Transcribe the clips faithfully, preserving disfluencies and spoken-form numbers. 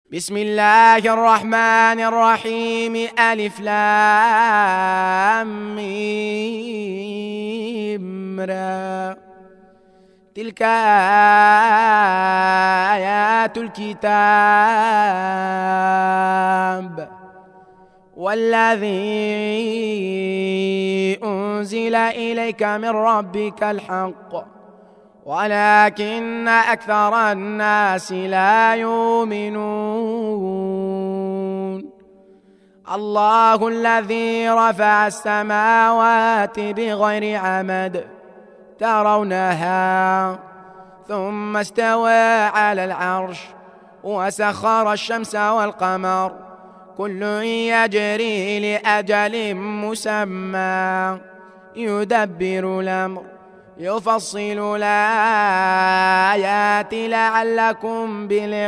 بسم الله الرحمن الرحيم. ألف لام ميم را. تلك آيات الكتاب والذي أنزل إليك من ربك الحق ولكن أكثر الناس لا يؤمنون. الله الذي رفع السماوات بغير عمد ترونها ثم استوى على العرش وسخر الشمس والقمر كل يجري لأجل مسمى يدبر الأمر يفصل الآيات لعلكم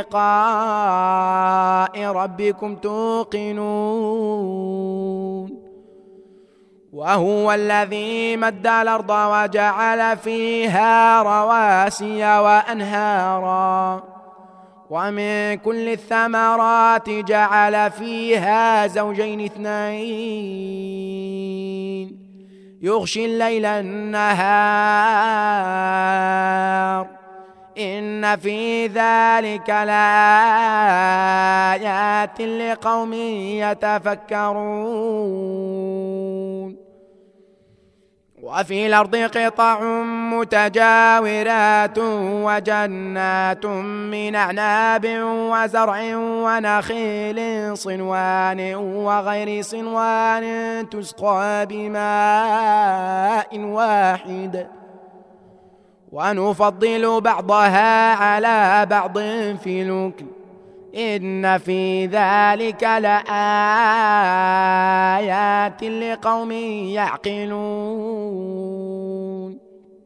بلقاء ربكم توقنون. وهو الذي مد الأرض وجعل فيها رواسي وأنهارا ومن كل الثمرات جعل فيها زوجين اثنين يغشي الليل النهار إن في ذلك لآيات لقوم يتفكرون. وفي الأرض قطع متجاورات وجنات من أعناب وزرع ونخيل صنوان وغير صنوان تسقى بماء واحد ونفضل بعضها على بعض في الأكل إن في ذلك لآيات لقوم يعقلون.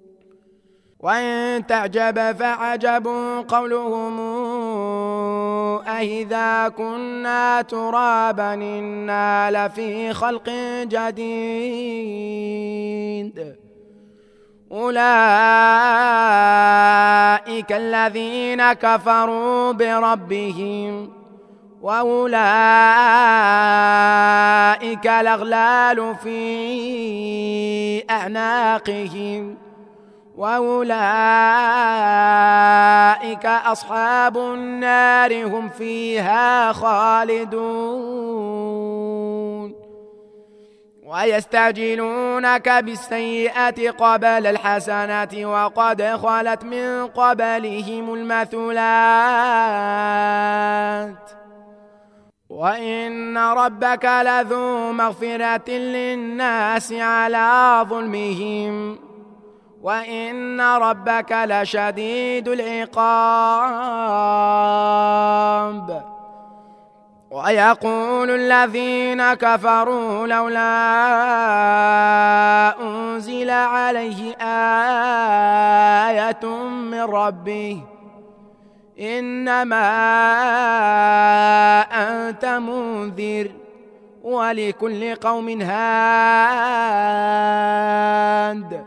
وإن تعجب فعجب قولهم أإذا كنا ترابا إنا لفي خلق جديد أولئك الذين كفروا بربهم وأولئك الأغلال في أعناقهم وأولئك أصحاب النار هم فيها خالدون. ويستعجلونك بالسيئة قبل الحسنة وقد خلت من قبلهم المثلات وإن ربك لذو مغفرة للناس على ظلمهم وإن ربك لشديد العقاب. ويقول الذين كفروا لولا أنزل عليه آية من ربه إنما أنت منذر ولكل قوم هاد.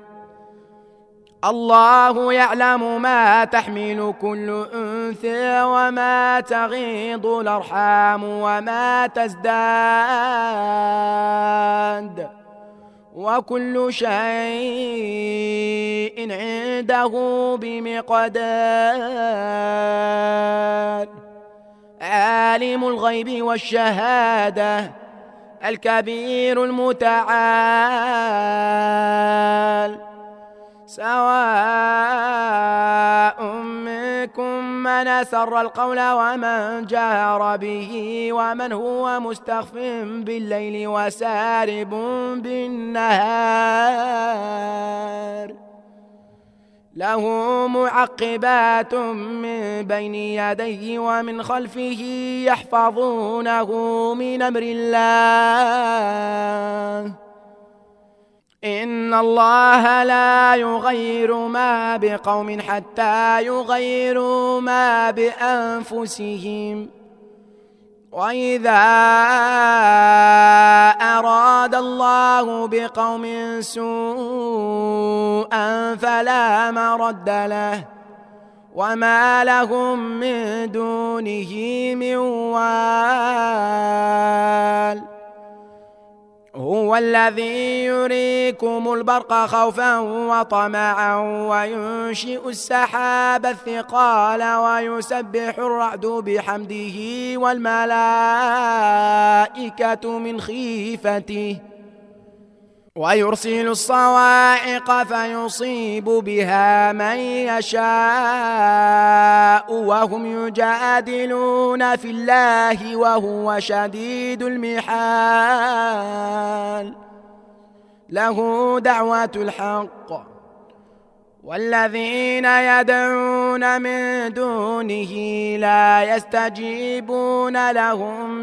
الله يعلم ما تحمل كل أنثى وما تغيض الأرحام وما تزداد وكل شيء عنده بمقدار. عالم الغيب والشهادة الكبير المتعال سواء منكم من أسر القول ومن جهر به ومن هو مستخف بالليل وسارب بالنهار له معقبات من بين يديه ومن خلفه يحفظونه من أمر الله إن الله لا يغير ما بقوم حتى يغيروا ما بأنفسهم وإذا أراد الله بقوم سوءا فلا مرد له وما لهم من دونه من وال. هو الذي يريكم البرق خوفا وطمعا وينشئ السحاب الثقال ويسبح الرعد بحمده والملائكة من خيفته ويرسل الصواعق فيصيب بها من يشاء وهم يجادلون في الله وهو شديد المحال. له دعوة الحق والذين يدعون من دونه لا يستجيبون لهم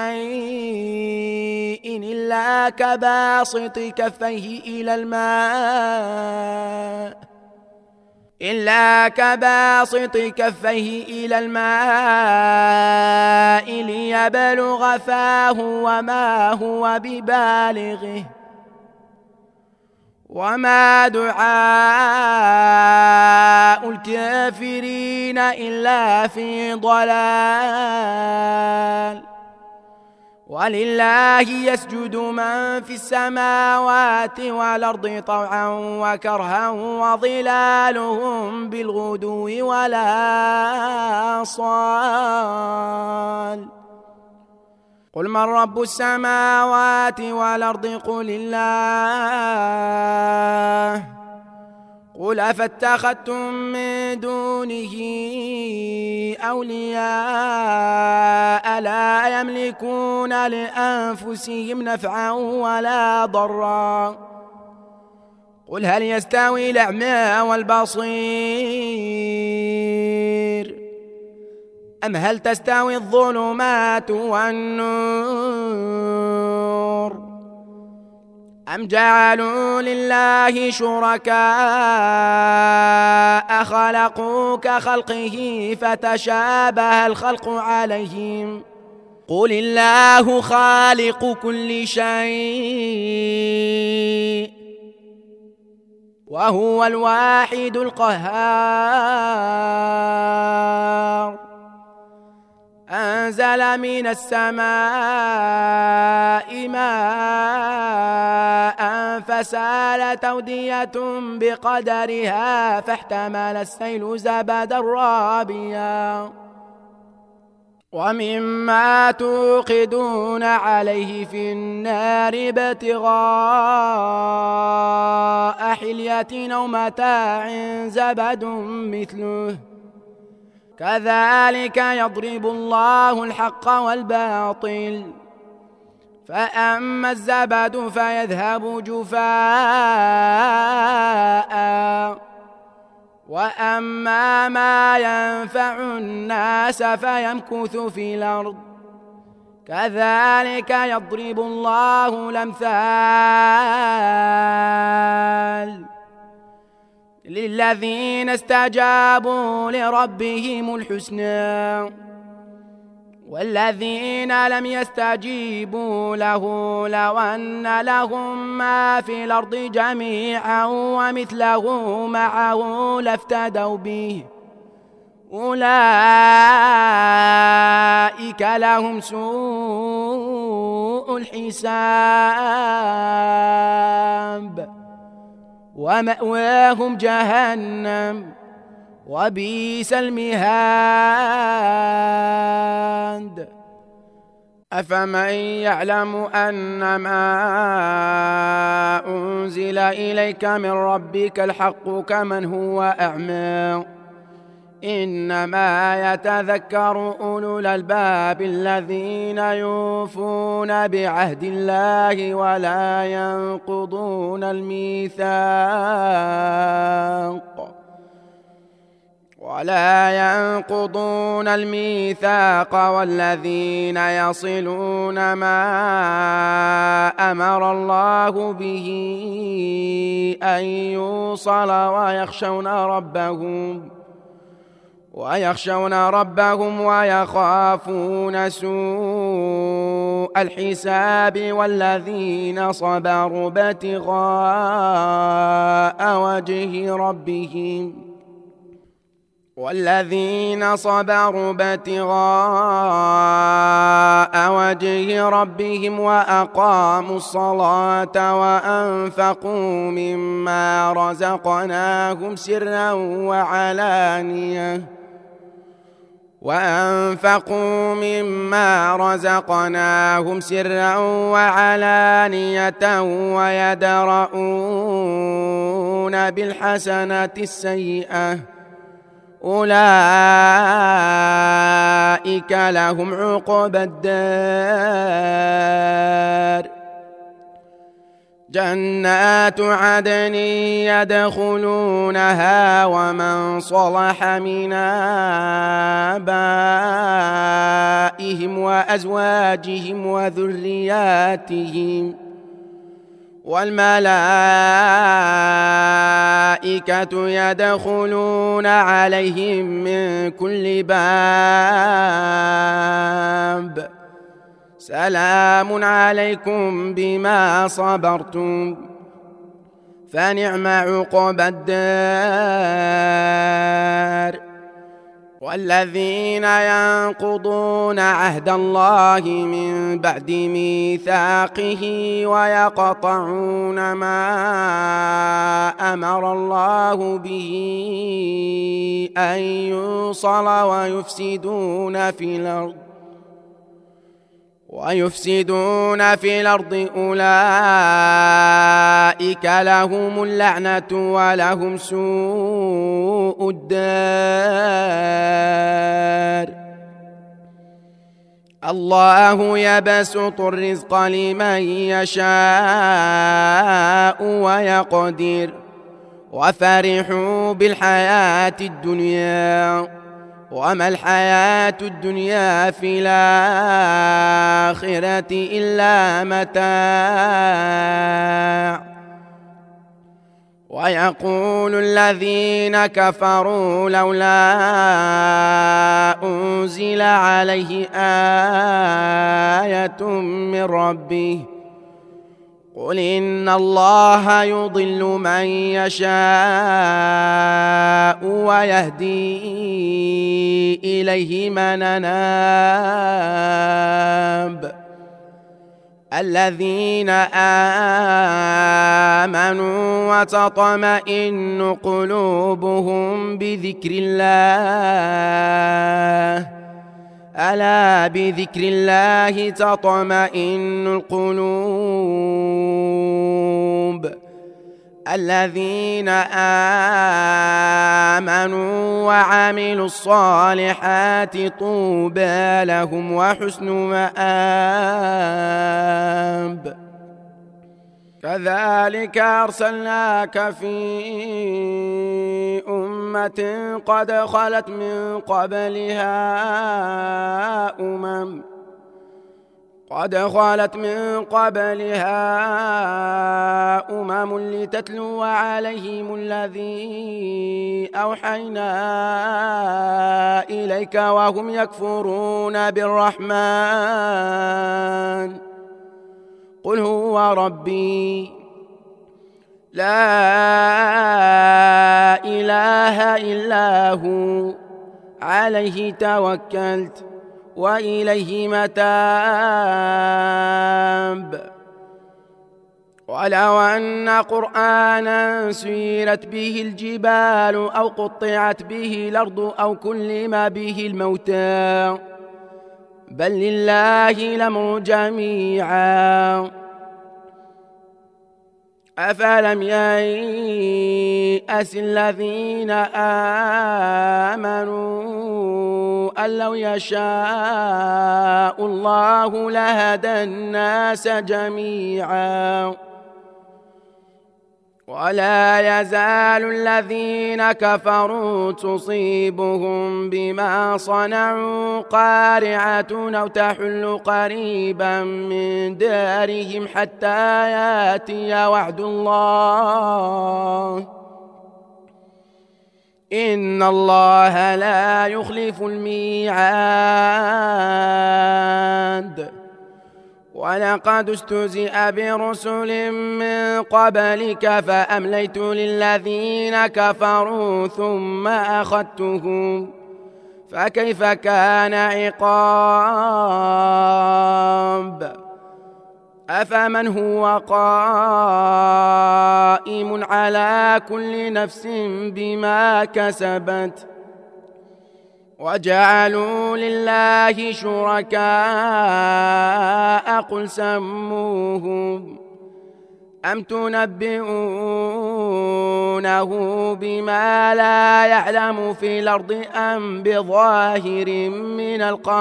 بشيء إلا كباسط كفيه إلى الماء إلا كباسط كفيه إلى الماء ليبلغ فاه وما هو ببالغه وما دعاء الكافرين إلا في ضلال. ولله يسجد من في السماوات والأرض طوعا وكرها وظلالهم بالغدو والآصال. قل من رب السماوات والأرض قل الله. قل أفاتخذتم من دونه أولياء لا يملكون لأنفسهم نفعا ولا ضرا. قل هل يستوي الأعمى والبصير أم هل تستوي الظلمات والنور أم جعلوا لله شركاء خلقوا كخلقه فتشابه الخلق عليهم قل الله خالق كل شيء وهو الواحد القهار. أنزل من السماء ماء فسالت أودية بقدرها فاحتمل السيل زبدا رابيا ومما توقدون عليه في النار ابتغاء حلية أو متاع زبد مثله كذلك يضرب الله الحق والباطل فأما الزبد فيذهب جفاء وأما ما ينفع الناس فيمكث في الأرض كذلك يضرب الله الأمثال للذين استجابوا لربهم الحسنى والذين لم يستجيبوا له لو أن لهم ما في الأرض جميعا ومثله معه لافتدوا به أولئك لهم سوء الحساب ومأواهم جهنم وبئس المهاد. أفمن يعلم أنما أنزل إليك من ربك الحق كمن هو أعمى إنما يتذكر أولو الألباب الذين يوفون بعهد الله ولا ينقضون الميثاق ولا ينقضون الميثاق والذين يصلون ما أمر الله به أن يوصل ويخشون ربهم ويخشون ربهم ويخافون سوء الحساب والذين صبروا ابتغاء وجه ربهم والذين صبروا ابتغاء وجه ربهم وأقاموا الصلاة وأنفقوا مما رزقناهم سرا وعلانية وأنفقوا مما رزقناهم سرا وعلانية ويدرؤون بالحسنة السيئة أولئك لهم عقبى الدار جنات عدن يدخلونها ومن صلح من آبائهم وأزواجهم وذرياتهم والملائكة يدخلون عليهم من كل باب سلام عليكم بما صبرتم فنعم عقبى الدار والذين ينقضون عهد الله من بعد ميثاقه ويقطعون ما أمر الله به أن يوصل ويفسدون في الأرض ويفسدون في الأرض أولئك لهم اللعنة ولهم سوء الدار الله يبسط الرزق لمن يشاء ويقدر وفرحوا بالحياة الدنيا وما الحياة الدنيا في الآخرة إلا متاع ويقول الذين كفروا لولا أنزل عليه آية من ربه قل إن الله يضل من يشاء ويهدي إليه من أناب الذين آمنوا وتطمئن قلوبهم بذكر الله ألا بذكر الله تطمئن القلوب الذين آمنوا وعملوا الصالحات طوبى لهم وحسن مآب كذلك أرسلناك في أمة قد خلت من قبلها أمم قد خلت من قبلها أمم لتتلو عليهم الذي أوحينا إليك وهم يكفرون بالرحمن قل هو ربي لا إله إلا هو عليه توكلت وإليه متاب ولو أن قرآنا سيرت به الجبال أو قطعت به الأرض أو كلم به الموتى بل لله الأمر جميعا أفلم ييأس الذين آمنوا أن لو يشاء الله لهدى الناس جميعا ولا يزال الذين كفروا تصيبهم بما صنعوا قارعة أو تحل قريبا من دارهم حتى يأتي وعد الله إن الله لا يخلف الميعاد ولقد استهزئ برسل من قبلك فأمليت للذين كفروا ثم أخذتهم فكيف كان عقاب أفمن هو قائم على كل نفس بما كسبت وجعلوا لله شركاء قل سموهم أم تنبئونه بما لا يعلم في الأرض أم بظاهر من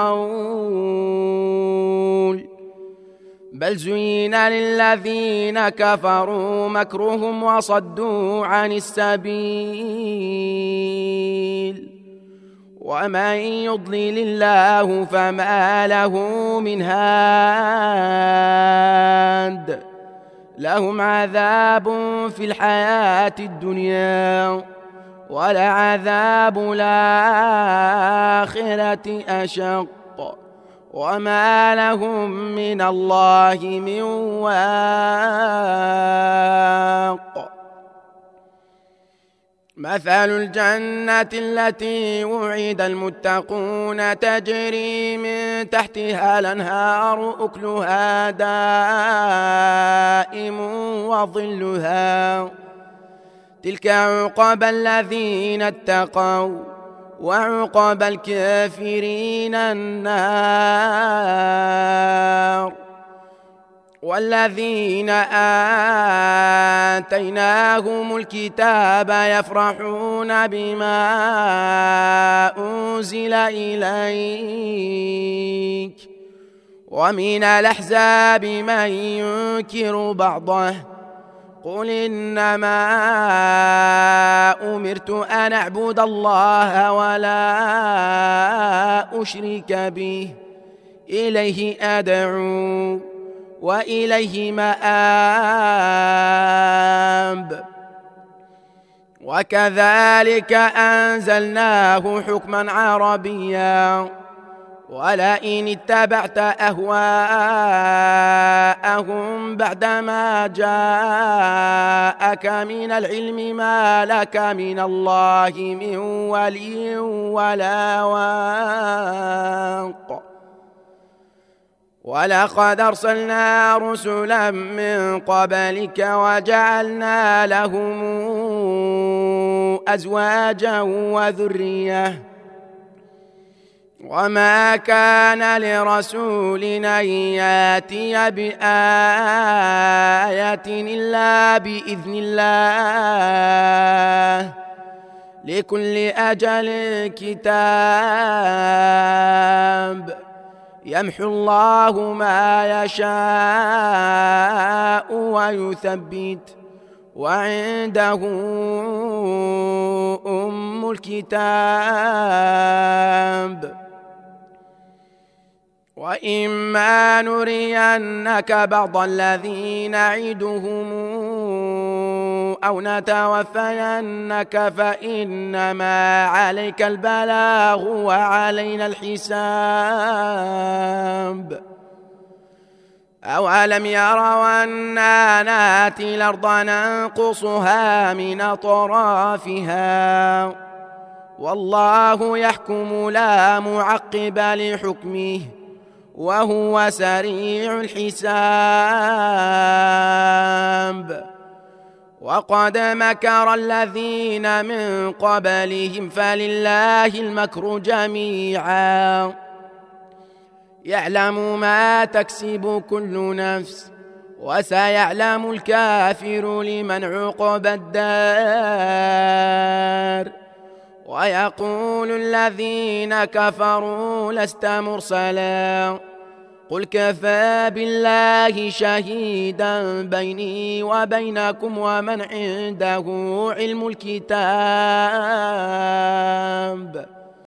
القول بل زين للذين كفروا مكرهم وصدوا عن السبيل ومن يضلل الله فما له من هاد لهم عذاب في الحياة الدنيا ولعذاب الآخرة أشق وما لهم من الله من واق مثل الجنة التي وعد المتقون تجري من تحتها الأنهار أكلها دائم وظلها تلك عقبى الذين اتقوا وعقبى الكافرين النار والذين آتيناهم الكتاب يفرحون بما أنزل إليك ومن الأحزاب من ينكر بعضه قل إنما أمرت أن أعبد الله ولا أشرك به إليه أدعو وإليه مآب وكذلك أنزلناه حكما عربيا ولئن اتبعت أهواءهم بعدما جاءك من العلم ما لك من الله من ولي ولا واق ولقد أرسلنا رسلا من قبلك وجعلنا لهم أزواجا وذرية وما كان لرسول أن يأتي بآية إلا بإذن الله لكل أجل كتاب يمحو الله ما يشاء ويثبت وعنده أم الكتاب وإما نرينك بعض الذي نعدهم أو نتوفينك فإنما عليك البلاغ وعلينا الحساب أولم يروا أنا ناتي الأرض ننقصها من أطرافها والله يحكم لا معقب لحكمه وهو سريع الحساب وقد مكر الذين من قبلهم فلله المكر جميعا يعلم ما تكسب كل نفس وسيعلم الكافر لمن عقبى الدار ويقول الذين كفروا لست مرسلا قل كفى بالله شهيدا بيني وبينكم ومن عنده علم الكتاب